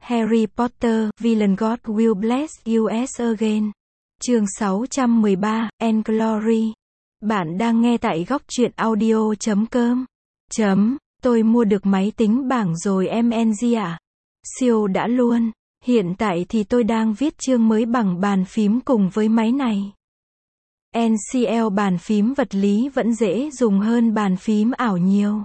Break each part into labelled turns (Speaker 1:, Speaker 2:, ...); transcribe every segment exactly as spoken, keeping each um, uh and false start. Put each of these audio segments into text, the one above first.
Speaker 1: Harry Potter, Villain God Will Bless You Again. Chương sáu trăm mười ba, And Glory. Bạn đang nghe tại góc truyện audio chấm com. Chấm, tôi mua được máy tính bảng rồi em Ng ạ. Siêu đã luôn. Hiện tại thì tôi đang viết chương mới bằng bàn phím cùng với máy này. en xê lờ bàn phím vật lý vẫn dễ dùng hơn bàn phím ảo nhiều.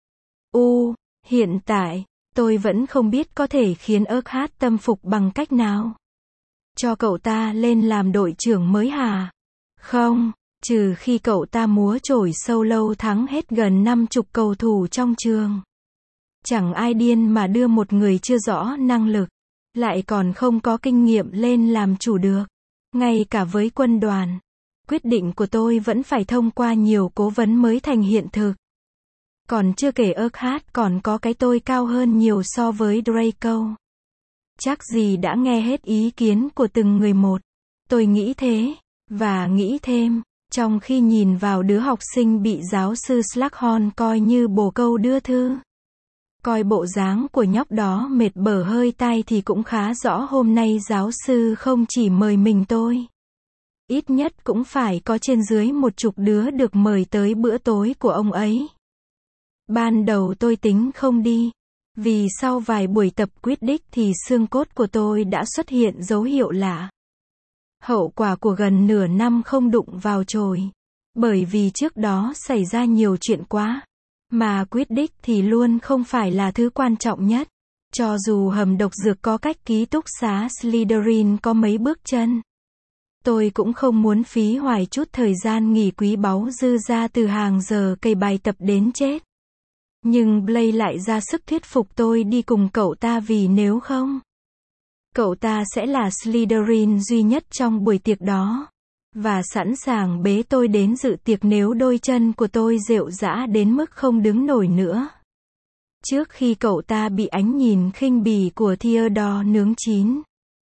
Speaker 1: U, hiện tại, tôi vẫn không biết có thể khiến ớt hát tâm phục bằng cách nào. Cho cậu ta lên làm đội trưởng mới hả? Không, trừ khi cậu ta múa chổi solo thắng hết gần năm chục cầu thủ trong trường. Chẳng ai điên mà đưa một người chưa rõ năng lực, lại còn không có kinh nghiệm lên làm chủ được. Ngay cả với quân đoàn, quyết định của tôi vẫn phải thông qua nhiều cố vấn mới thành hiện thực. Còn chưa kể ớt hát còn có cái tôi cao hơn nhiều so với Draco. Chắc gì đã nghe hết ý kiến của từng người một. Tôi nghĩ thế, và nghĩ thêm, trong khi nhìn vào đứa học sinh bị giáo sư Slughorn coi như bồ câu đưa thư. Coi bộ dáng của nhóc đó mệt bở hơi tai thì cũng khá rõ hôm nay giáo sư không chỉ mời mình tôi. Ít nhất cũng phải có trên dưới một chục đứa được mời tới bữa tối của ông ấy. Ban đầu tôi tính không đi, vì sau vài buổi tập Quidditch thì xương cốt của tôi đã xuất hiện dấu hiệu lạ. Hậu quả của gần nửa năm không đụng vào chổi. Bởi vì trước đó xảy ra nhiều chuyện quá. Mà Quidditch thì luôn không phải là thứ quan trọng nhất. Cho dù hầm độc dược có cách ký túc xá Slytherin có mấy bước chân. Tôi cũng không muốn phí hoài chút thời gian nghỉ quý báu dư ra từ hàng giờ cày bài tập đến chết. Nhưng Blaise lại ra sức thuyết phục tôi đi cùng cậu ta vì nếu không, cậu ta sẽ là Slytherin duy nhất trong buổi tiệc đó. Và sẵn sàng bế tôi đến dự tiệc nếu đôi chân của tôi rệu rã đến mức không đứng nổi nữa. Trước khi cậu ta bị ánh nhìn khinh bỉ của Theodore nướng chín.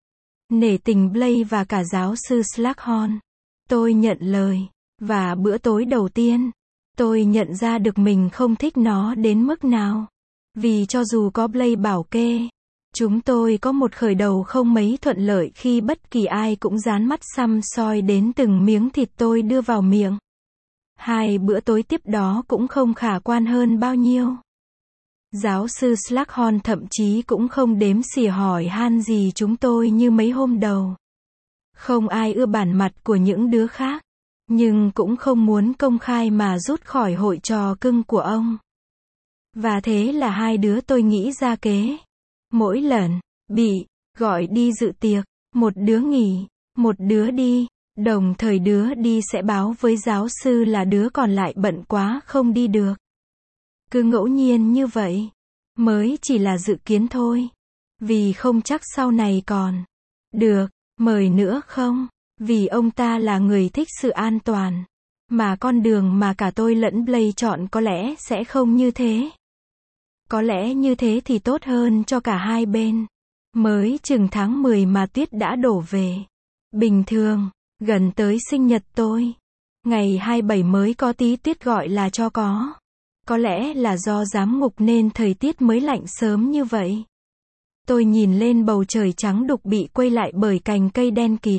Speaker 1: Nể tình Blaise và cả giáo sư Slughorn, tôi nhận lời. Và bữa tối đầu tiên, tôi nhận ra được mình không thích nó đến mức nào. Vì cho dù có Blaise bảo kê, chúng tôi có một khởi đầu không mấy thuận lợi khi bất kỳ ai cũng dán mắt săm soi đến từng miếng thịt tôi đưa vào miệng. Hai bữa tối tiếp đó cũng không khả quan hơn bao nhiêu. Giáo sư Slughorn thậm chí cũng không đếm xỉa hỏi han gì chúng tôi như mấy hôm đầu. Không ai ưa bản mặt của những đứa khác, nhưng cũng không muốn công khai mà rút khỏi hội trò cưng của ông. Và thế là hai đứa tôi nghĩ ra kế. Mỗi lần bị gọi đi dự tiệc, một đứa nghỉ, một đứa đi, đồng thời đứa đi sẽ báo với giáo sư là đứa còn lại bận quá không đi được. Cứ ngẫu nhiên như vậy, mới chỉ là dự kiến thôi. Vì không chắc sau này còn được mời nữa không, vì ông ta là người thích sự an toàn. Mà con đường mà cả tôi lẫn Blaise chọn có lẽ sẽ không như thế. Có lẽ như thế thì tốt hơn cho cả hai bên. Mới chừng tháng mười mà tuyết đã đổ về. Bình thường, gần tới sinh nhật tôi, ngày hai mươi bảy mới có tí tuyết gọi là cho có. Có lẽ là do giám ngục nên thời tiết mới lạnh sớm như vậy. Tôi nhìn lên bầu trời trắng đục bị quây lại bởi cành cây đen kịt.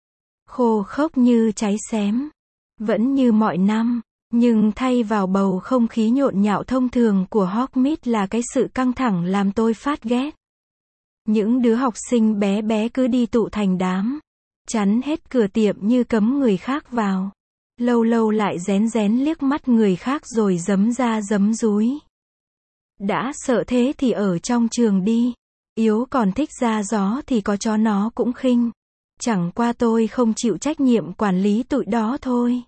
Speaker 1: Khô khốc như cháy xém. Vẫn như mọi năm. Nhưng thay vào bầu không khí nhộn nhạo thông thường của Hogsmeade là cái sự căng thẳng làm tôi phát ghét. Những đứa học sinh bé bé cứ đi tụ thành đám, chắn hết cửa tiệm như cấm người khác vào. Lâu lâu lại rén rén liếc mắt người khác rồi giấm ra giấm dúi. Đã sợ thế thì ở trong trường đi. Yếu còn thích ra gió thì có chó nó cũng khinh. Chẳng qua tôi không chịu trách nhiệm quản lý tụi đó thôi.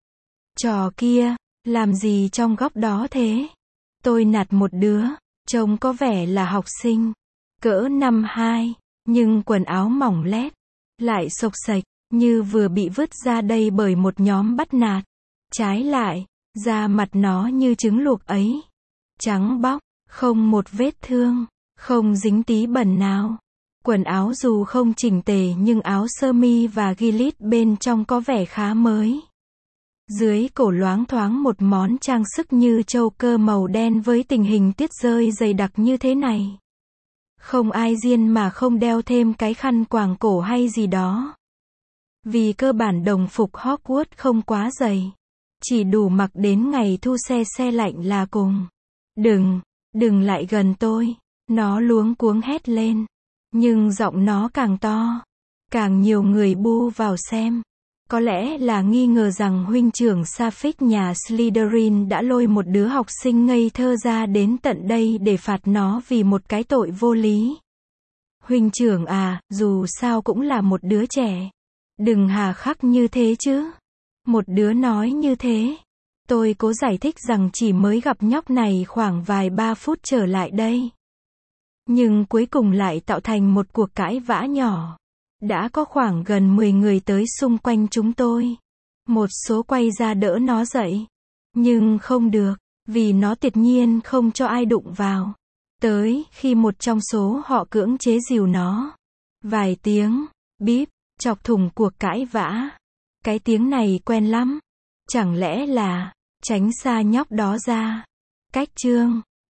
Speaker 1: Trò kia, làm gì trong góc đó thế? Tôi nạt một đứa, trông có vẻ là học sinh, cỡ năm hai, nhưng quần áo mỏng lét, lại xộc xệch, như vừa bị vứt ra đây bởi một nhóm bắt nạt. Trái lại, da mặt nó như trứng luộc ấy, trắng bóc, không một vết thương, không dính tí bẩn nào. Quần áo dù không chỉnh tề nhưng áo sơ mi và gilet bên trong có vẻ khá mới. Dưới cổ loáng thoáng một món trang sức như châu cơ màu đen với tình hình tuyết rơi dày đặc như thế này. Không ai riêng mà không đeo thêm cái khăn quàng cổ hay gì đó. Vì cơ bản đồng phục Hogwarts không quá dày. Chỉ đủ mặc đến ngày thu se se lạnh là cùng. Đừng, đừng lại gần tôi. Nó luống cuống hét lên. Nhưng giọng nó càng to. Càng nhiều người bu vào xem. Có lẽ là nghi ngờ rằng huynh trưởng Sapphix nhà Slytherin đã lôi một đứa học sinh ngây thơ ra đến tận đây để phạt nó vì một cái tội vô lý. Huynh trưởng à, dù sao cũng là một đứa trẻ. Đừng hà khắc như thế chứ. Một đứa nói như thế. Tôi cố giải thích rằng chỉ mới gặp nhóc này khoảng vài ba phút trở lại đây. Nhưng cuối cùng lại tạo thành một cuộc cãi vã nhỏ. Đã có khoảng gần mười người tới xung quanh chúng tôi. Một số quay ra đỡ nó dậy. Nhưng không được, vì nó tuyệt nhiên không cho ai đụng vào. Tới khi một trong số họ cưỡng chế dìu nó. Vài tiếng, bíp, chọc thủng cuộc cãi vã. Cái tiếng này quen lắm. Chẳng lẽ là, tránh xa nhóc đó ra. Cách chương